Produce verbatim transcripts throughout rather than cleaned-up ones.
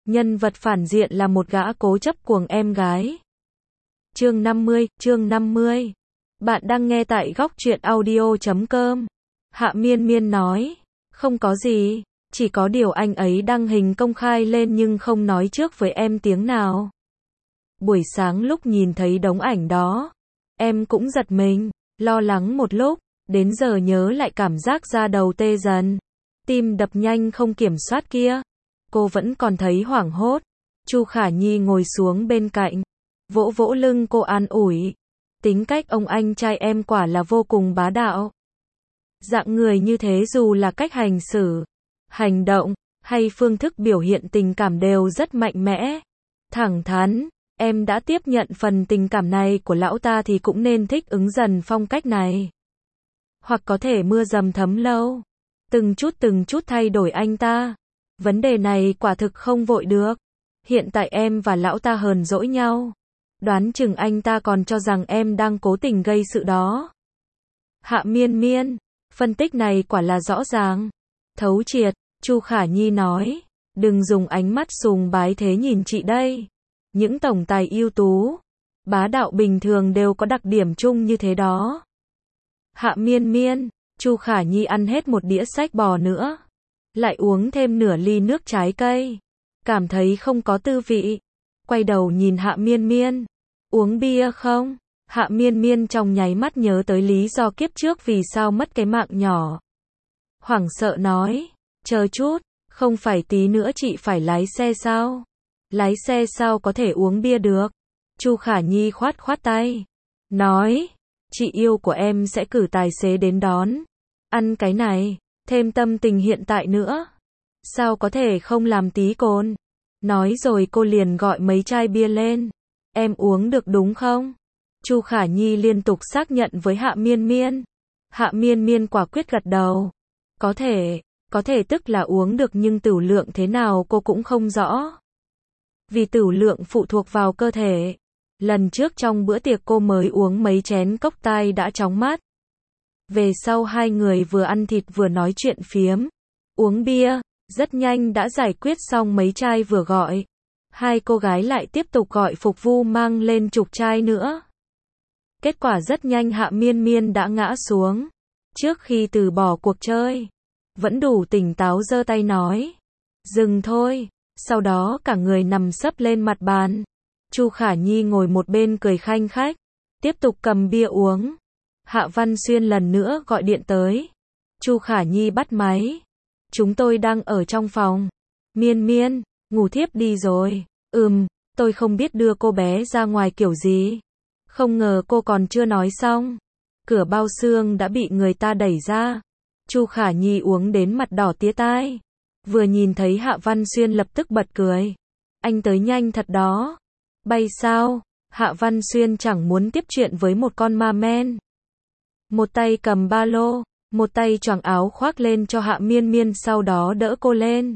Nhân vật phản diện là một gã cố chấp cuồng em gái. Chương năm mươi, chương năm mươi. Bạn đang nghe tại góc truyện audio chấm com. Hạ Miên Miên nói, không có gì, chỉ có điều anh ấy đăng hình công khai lên nhưng không nói trước với em tiếng nào. Buổi sáng lúc nhìn thấy đống ảnh đó, em cũng giật mình, lo lắng một lúc, đến giờ nhớ lại cảm giác da đầu tê dần, tim đập nhanh không kiểm soát kia. Cô vẫn còn thấy hoảng hốt. Chu Khả Nhi ngồi xuống bên cạnh, vỗ vỗ lưng cô an ủi. Tính cách ông anh trai em quả là vô cùng bá đạo. Dạng người như thế dù là cách hành xử, hành động, hay phương thức biểu hiện tình cảm đều rất mạnh mẽ, thẳng thắn. Em đã tiếp nhận phần tình cảm này của lão ta thì cũng nên thích ứng dần phong cách này. Hoặc có thể mưa dầm thấm lâu, từng chút từng chút thay đổi anh ta. Vấn đề này quả thực không vội được. Hiện tại em và lão ta hờn dỗi nhau. Đoán chừng anh ta còn cho rằng em đang cố tình gây sự đó. Hạ Miên Miên, phân tích này quả là rõ ràng, thấu triệt. Chu Khả Nhi nói, đừng dùng ánh mắt sùng bái thế nhìn chị đây. Những tổng tài ưu tú, bá đạo bình thường đều có đặc điểm chung như thế đó. Hạ Miên Miên, Chu Khả Nhi ăn hết một đĩa sách bò nữa, lại uống thêm nửa ly nước trái cây, cảm thấy không có tư vị, quay đầu nhìn Hạ Miên Miên, uống bia không? Hạ Miên Miên trong nháy mắt nhớ tới lý do kiếp trước vì sao mất cái mạng nhỏ. Hoảng sợ nói, chờ chút, không phải tí nữa chị phải lái xe sao? Lái xe sao có thể uống bia được? Chu Khả Nhi khoát khoát tay, nói, chị yêu của em sẽ cử tài xế đến đón. Ăn cái này, thêm tâm tình hiện tại nữa, sao có thể không làm tí cồn? Nói rồi cô liền gọi mấy chai bia lên. Em uống được đúng không? Chu Khả Nhi liên tục xác nhận với Hạ Miên Miên. Hạ Miên Miên quả quyết gật đầu. Có thể, có thể tức là uống được nhưng tửu lượng thế nào cô cũng không rõ. Vì tửu lượng phụ thuộc vào cơ thể. Lần trước trong bữa tiệc cô mới uống mấy chén cốc tai đã chóng mắt. Về sau hai người vừa ăn thịt vừa nói chuyện phiếm, uống bia, rất nhanh đã giải quyết xong mấy chai vừa gọi. Hai cô gái lại tiếp tục gọi phục vụ mang lên chục chai nữa. Kết quả rất nhanh Hạ Miên Miên đã ngã xuống. Trước khi từ bỏ cuộc chơi, vẫn đủ tỉnh táo giơ tay nói, dừng thôi. Sau đó cả người nằm sấp lên mặt bàn. Chu Khả Nhi ngồi một bên cười khanh khách, tiếp tục cầm bia uống. Hạ Văn Xuyên lần nữa gọi điện tới. Chu Khả Nhi bắt máy. Chúng tôi đang ở trong phòng. Miên Miên, ngủ thiếp đi rồi. Ừm, tôi không biết đưa cô bé ra ngoài kiểu gì. Không ngờ cô còn chưa nói xong. Cửa bao xương đã bị người ta đẩy ra. Chu Khả Nhi uống đến mặt đỏ tía tai. Vừa nhìn thấy Hạ Văn Xuyên lập tức bật cười. Anh tới nhanh thật đó. Bay sao? Hạ Văn Xuyên chẳng muốn tiếp chuyện với một con ma men. Một tay cầm ba lô, một tay choàng áo khoác lên cho Hạ Miên Miên sau đó đỡ cô lên.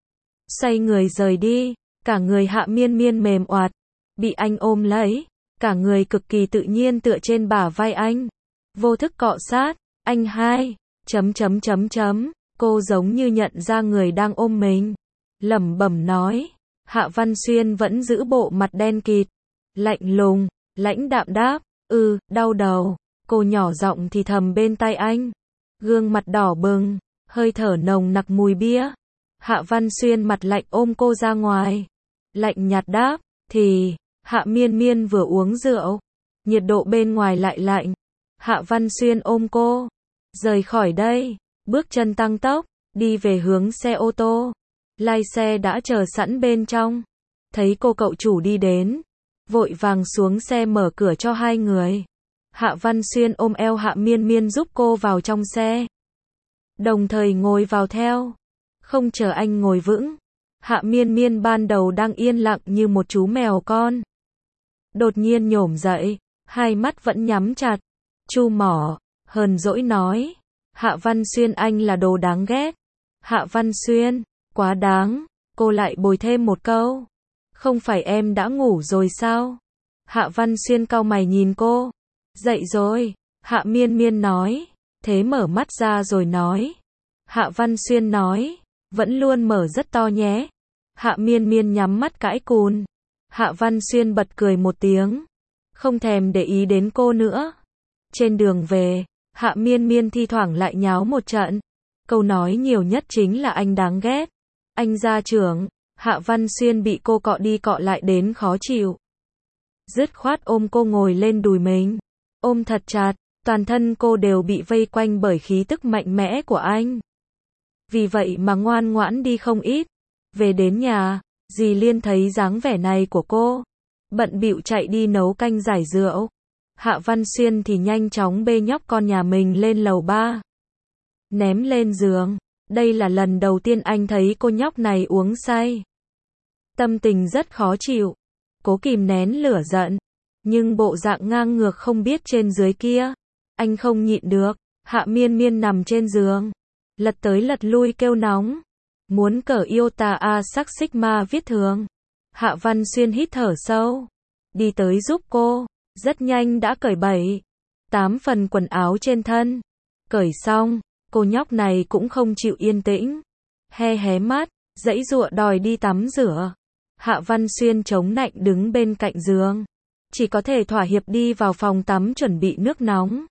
Xoay người rời đi, cả người Hạ Miên Miên mềm oạt, bị anh ôm lấy, cả người cực kỳ tự nhiên tựa trên bả vai anh. Vô thức cọ sát, anh hai, chấm chấm chấm chấm, cô giống như nhận ra người đang ôm mình. Lẩm bẩm nói, Hạ Văn Xuyên vẫn giữ bộ mặt đen kịt, lạnh lùng, lãnh đạm đáp, ừ, đau đầu. Cô nhỏ giọng thì thầm bên tai anh. Gương mặt đỏ bừng, hơi thở nồng nặc mùi bia. Hạ Văn Xuyên mặt lạnh ôm cô ra ngoài. Lạnh nhạt đáp, thì, Hạ Miên Miên vừa uống rượu. Nhiệt độ bên ngoài lại lạnh. Hạ Văn Xuyên ôm cô. Rời khỏi đây, bước chân tăng tốc, đi về hướng xe ô tô. Lai xe đã chờ sẵn bên trong. Thấy cô cậu chủ đi đến, vội vàng xuống xe mở cửa cho hai người. Hạ Văn Xuyên ôm eo Hạ Miên Miên giúp cô vào trong xe. Đồng thời ngồi vào theo. Không chờ anh ngồi vững. Hạ Miên Miên ban đầu đang yên lặng như một chú mèo con. Đột nhiên nhổm dậy, hai mắt vẫn nhắm chặt. Chu mỏ, hờn dỗi nói. Hạ Văn Xuyên anh là đồ đáng ghét. Hạ Văn Xuyên, quá đáng. Cô lại bồi thêm một câu. Không phải em đã ngủ rồi sao? Hạ Văn Xuyên cau mày nhìn cô. Dậy rồi, Hạ Miên Miên nói. Thế mở mắt ra rồi nói. Hạ Văn Xuyên nói, vẫn luôn mở rất to nhé. Hạ Miên Miên nhắm mắt cãi cùn. Hạ Văn Xuyên bật cười một tiếng. Không thèm để ý đến cô nữa. Trên đường về, Hạ Miên Miên thi thoảng lại nháo một trận. Câu nói nhiều nhất chính là anh đáng ghét. Anh gia trưởng. Hạ Văn Xuyên bị cô cọ đi cọ lại đến khó chịu. Dứt khoát ôm cô ngồi lên đùi mình. Ôm thật chặt, toàn thân cô đều bị vây quanh bởi khí tức mạnh mẽ của anh. Vì vậy mà ngoan ngoãn đi không ít. Về đến nhà, dì Liên thấy dáng vẻ này của cô, bận bịu chạy đi nấu canh giải rượu. Hạ Văn Xuyên thì nhanh chóng bê nhóc con nhà mình lên lầu ba. Ném lên giường. Đây là lần đầu tiên anh thấy cô nhóc này uống say. Tâm tình rất khó chịu. Cố kìm nén lửa giận. Nhưng bộ dạng ngang ngược không biết trên dưới kia. Anh không nhịn được. Hạ Miên Miên nằm trên giường. Lật tới lật lui kêu nóng. Muốn cởi iota A sắc sigma viết thường. Hạ Văn Xuyên hít thở sâu. Đi tới giúp cô. Rất nhanh đã cởi bảy, tám phần quần áo trên thân. Cởi xong, cô nhóc này cũng không chịu yên tĩnh. He hé mắt, giãy giụa đòi đi tắm rửa. Hạ Văn Xuyên chống nạnh đứng bên cạnh giường. Chỉ có thể thỏa hiệp đi vào phòng tắm chuẩn bị nước nóng.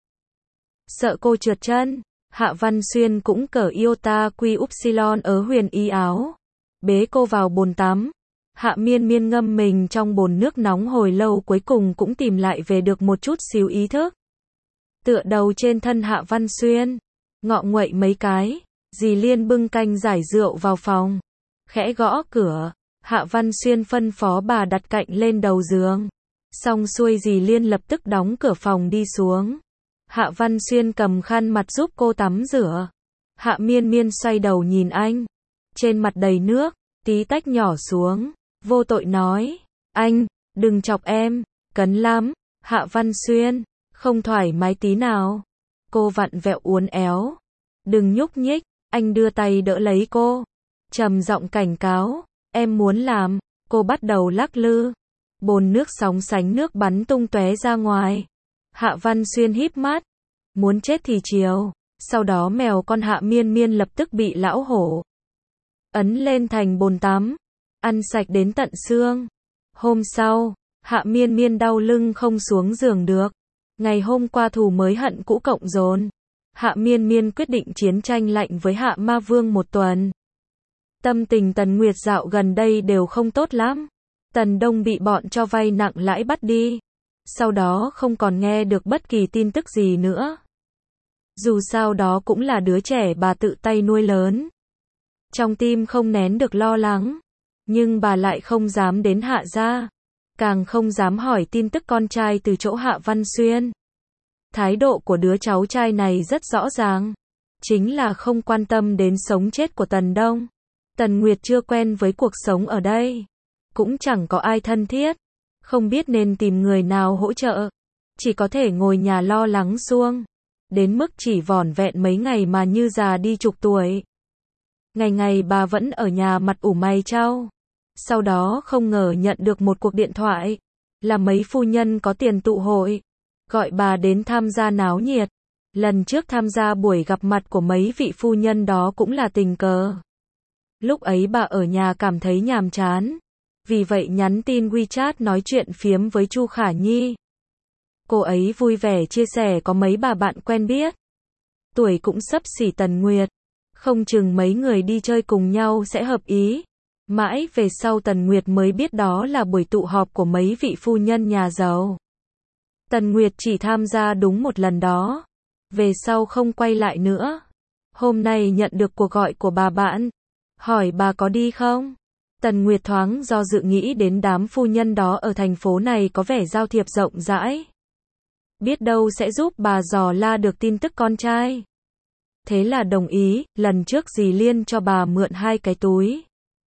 Sợ cô trượt chân, Hạ Văn Xuyên cũng cởi iota quy upsilon ở huyền y áo. Bế cô vào bồn tắm. Hạ Miên Miên ngâm mình trong bồn nước nóng hồi lâu cuối cùng cũng tìm lại về được một chút xíu ý thức. Tựa đầu trên thân Hạ Văn Xuyên. Ngọ nguậy mấy cái. Dì Liên bưng canh giải rượu vào phòng. Khẽ gõ cửa. Hạ Văn Xuyên phân phó bà đặt cạnh lên đầu giường. Xong xuôi dì Liên lập tức đóng cửa phòng đi xuống. Hạ Văn Xuyên cầm khăn mặt giúp cô tắm rửa. Hạ Miên Miên xoay đầu nhìn anh. Trên mặt đầy nước, tí tách nhỏ xuống. Vô tội nói, anh, đừng chọc em, cấn lắm. Hạ Văn Xuyên, không thoải mái tí nào. Cô vặn vẹo uốn éo. Đừng nhúc nhích, anh đưa tay đỡ lấy cô. Trầm giọng cảnh cáo, em muốn làm. Cô bắt đầu lắc lư. Bồn nước sóng sánh nước bắn tung tóe ra ngoài. Hạ Văn Xuyên híp mắt. Muốn chết thì chiều. Sau đó mèo con Hạ Miên Miên lập tức bị lão hổ ấn lên thành bồn tắm. Ăn sạch đến tận xương. Hôm sau, Hạ Miên Miên đau lưng không xuống giường được. Ngày hôm qua thù mới hận cũ cộng dồn. Hạ Miên Miên quyết định chiến tranh lạnh với Hạ Ma Vương một tuần. Tâm tình Tần Nguyệt dạo gần đây đều không tốt lắm. Tần Đông bị bọn cho vay nặng lãi bắt đi. Sau đó không còn nghe được bất kỳ tin tức gì nữa. Dù sao đó cũng là đứa trẻ bà tự tay nuôi lớn. Trong tim không nén được lo lắng. Nhưng bà lại không dám đến Hạ gia. Càng không dám hỏi tin tức con trai từ chỗ Hạ Văn Xuyên. Thái độ của đứa cháu trai này rất rõ ràng. Chính là không quan tâm đến sống chết của Tần Đông. Tần Nguyệt chưa quen với cuộc sống ở đây. Cũng chẳng có ai thân thiết. Không biết nên tìm người nào hỗ trợ. Chỉ có thể ngồi nhà lo lắng suông. Đến mức chỉ vỏn vẹn mấy ngày mà như già đi chục tuổi. Ngày ngày bà vẫn ở nhà mặt ủ mày chau. Sau đó không ngờ nhận được một cuộc điện thoại. Là mấy phu nhân có tiền tụ hội. Gọi bà đến tham gia náo nhiệt. Lần trước tham gia buổi gặp mặt của mấy vị phu nhân đó cũng là tình cờ. Lúc ấy bà ở nhà cảm thấy nhàm chán. Vì vậy nhắn tin WeChat nói chuyện phiếm với Chu Khả Nhi. Cô ấy vui vẻ chia sẻ có mấy bà bạn quen biết. Tuổi cũng xấp xỉ Tần Nguyệt. Không chừng mấy người đi chơi cùng nhau sẽ hợp ý. Mãi về sau Tần Nguyệt mới biết đó là buổi tụ họp của mấy vị phu nhân nhà giàu. Tần Nguyệt chỉ tham gia đúng một lần đó. Về sau không quay lại nữa. Hôm nay nhận được cuộc gọi của bà bạn. Hỏi bà có đi không? Tần Nguyệt thoáng do dự nghĩ đến đám phu nhân đó ở thành phố này có vẻ giao thiệp rộng rãi. Biết đâu sẽ giúp bà dò la được tin tức con trai. Thế là đồng ý, lần trước dì Liên cho bà mượn hai cái túi.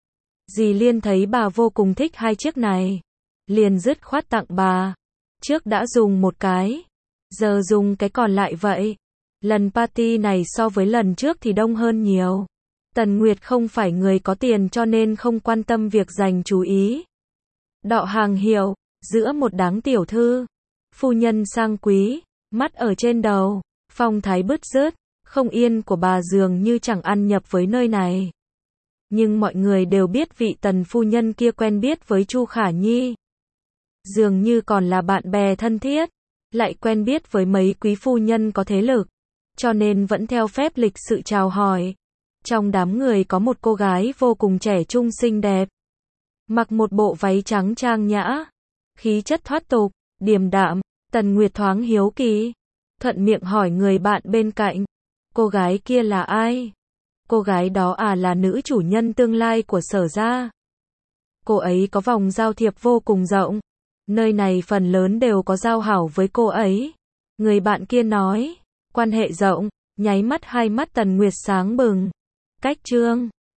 Dì Liên thấy bà vô cùng thích hai chiếc này. Liền dứt khoát tặng bà. Trước đã dùng một cái. Giờ dùng cái còn lại vậy. Lần party này so với lần trước thì đông hơn nhiều. Tần Nguyệt không phải người có tiền cho nên không quan tâm việc dành chú ý. Đọ hàng hiệu, giữa một đám tiểu thư. Phu nhân sang quý, mắt ở trên đầu, phong thái bứt rứt, không yên của bà dường như chẳng ăn nhập với nơi này. Nhưng mọi người đều biết vị Tần phu nhân kia quen biết với Chu Khả Nhi. Dường như còn là bạn bè thân thiết, lại quen biết với mấy quý phu nhân có thế lực, cho nên vẫn theo phép lịch sự chào hỏi. Trong đám người có một cô gái vô cùng trẻ trung xinh đẹp, mặc một bộ váy trắng trang nhã, khí chất thoát tục, điềm đạm. Tần Nguyệt thoáng hiếu kỳ, thuận miệng hỏi người bạn bên cạnh, cô gái kia là ai? Cô gái đó à là nữ chủ nhân tương lai của Sở gia. Cô ấy có vòng giao thiệp vô cùng rộng, nơi này phần lớn đều có giao hảo với cô ấy. Người bạn kia nói, quan hệ rộng, nháy mắt hai mắt Tần Nguyệt sáng bừng. Cách chương